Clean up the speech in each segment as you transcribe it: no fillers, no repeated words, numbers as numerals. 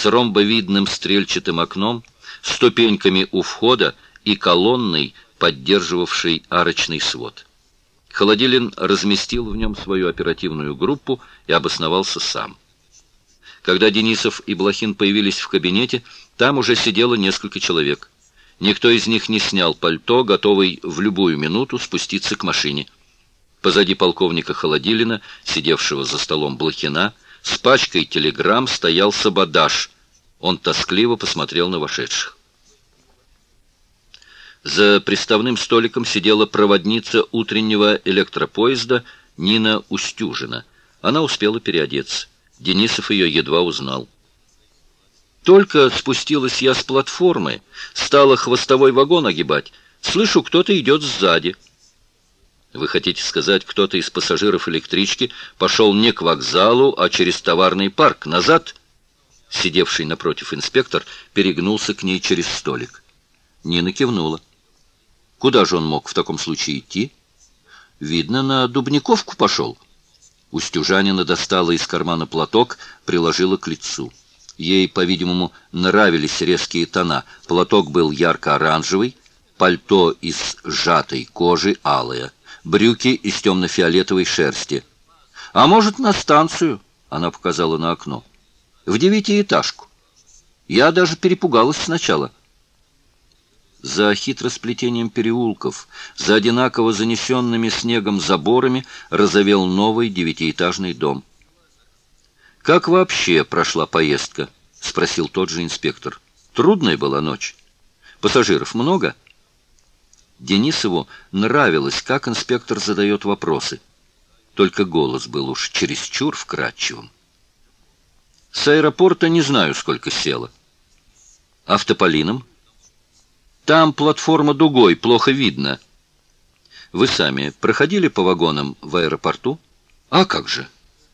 с ромбовидным стрельчатым окном, ступеньками у входа и колонной, поддерживавшей арочный свод. Холодилин разместил в нем свою оперативную группу и обосновался сам. Когда Денисов и Блохин появились в кабинете, там уже сидело несколько человек. Никто из них не снял пальто, готовый в любую минуту спуститься к машине. Позади полковника Холодилина, сидевшего за столом Блохина, с пачкой телеграмм стоял Сабадаш. Он тоскливо посмотрел на вошедших. За приставным столиком сидела проводница утреннего электропоезда Нина Устюжина. Она успела переодеться. Денисов ее едва узнал. Только спустилась я с платформы, стала хвостовой вагон огибать. Слышу, кто-то идет сзади. Вы хотите сказать, кто-то из пассажиров электрички пошел не к вокзалу, а через товарный парк, назад? Сидевший напротив инспектор перегнулся к ней через столик. Нина кивнула. Куда же он мог в таком случае идти? Видно, на Дубниковку пошел. Устюжанина достала из кармана платок, приложила к лицу. Ей, по-видимому, нравились резкие тона. Платок был ярко-оранжевый, пальто из сжатой кожи алое, брюки из темно-фиолетовой шерсти. «А может, на станцию?» — она показала на окно. «В 9-этажку. Я даже перепугалась сначала». За хитросплетением переулков, за одинаково занесенными снегом заборами разовел новый 9-этажный дом. «Как вообще прошла поездка?» — спросил тот же инспектор. «Трудная была ночь. Пассажиров много?» Денисову нравилось, как инспектор задает вопросы. Только голос был уж чересчур вкрадчивым. «С аэропорта не знаю, сколько село. Автополином? Там платформа дугой, плохо видно. Вы сами проходили по вагонам в аэропорту? А как же?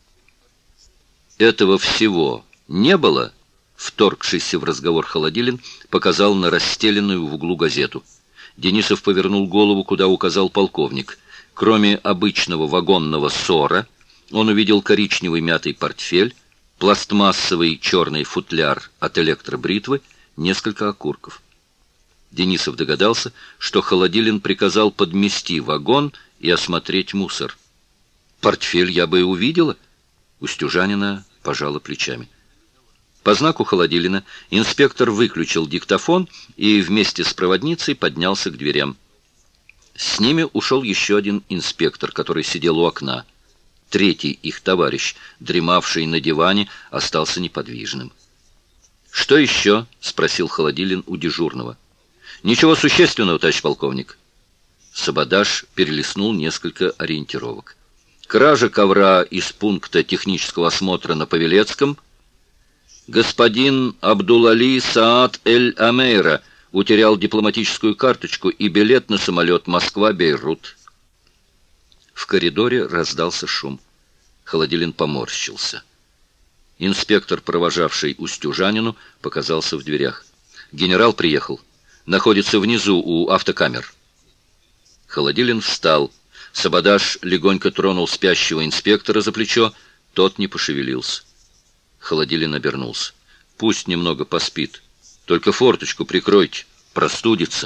Этого всего не было?» Вторгшийся в разговор Холодилин показал на расстеленную в углу газету. Денисов повернул голову, куда указал полковник. Кроме обычного вагонного ссора, он увидел коричневый мятый портфель, пластмассовый черный футляр от электробритвы, несколько окурков. Денисов догадался, что Холодилин приказал подмести вагон и осмотреть мусор. «Портфель я бы и увидела», — Устюжанина пожала плечами. По знаку Холодилина инспектор выключил диктофон и вместе с проводницей поднялся к дверям. С ними ушел еще один инспектор, который сидел у окна. Третий их товарищ, дремавший на диване, остался неподвижным. «Что еще?» — спросил Холодилин у дежурного. «Ничего существенного, товарищ полковник». Сабадаш перелистнул несколько ориентировок. «Кража ковра из пункта технического осмотра на Павелецком. Господин Абдулали Саад Эль-Амейра утерял дипломатическую карточку и билет на самолет Москва-Бейрут». В коридоре раздался шум. Холодилин поморщился. Инспектор, провожавший Устюжанину, показался в дверях. «Генерал приехал. Находится внизу у автокамер». Холодилин встал. Сабадаш легонько тронул спящего инспектора за плечо. Тот не пошевелился. Холодилин обернулся. «Пусть немного поспит. Только форточку прикройте. Простудится».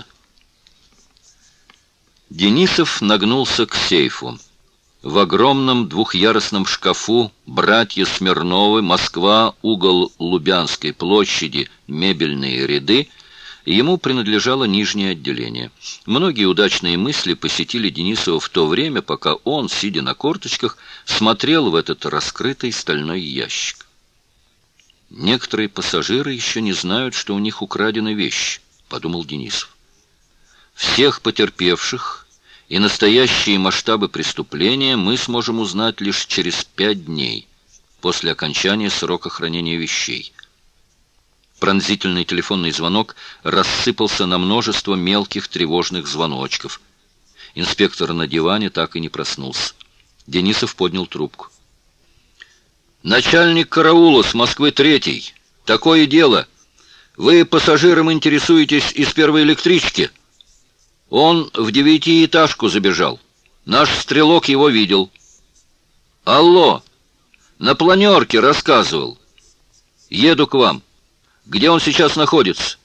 Денисов нагнулся к сейфу. В огромном двухъярусном шкафу братья Смирновы, Москва, угол Лубянской площади, мебельные ряды. Ему принадлежало нижнее отделение. Многие удачные мысли посетили Денисова в то время, пока он, сидя на корточках, смотрел в этот раскрытый стальной ящик. «Некоторые пассажиры еще не знают, что у них украдены вещи», — подумал Денисов. «Всех потерпевших и настоящие масштабы преступления мы сможем узнать лишь через 5 дней после окончания срока хранения вещей». Пронзительный телефонный звонок рассыпался на множество мелких тревожных звоночков. Инспектор на диване так и не проснулся. Денисов поднял трубку. «Начальник караула с Москвы 3. Такое дело. Вы пассажиром интересуетесь из первой электрички. Он в 9-этажку забежал. Наш стрелок его видел. Алло, на планерке рассказывал. Еду к вам. Где он сейчас находится?»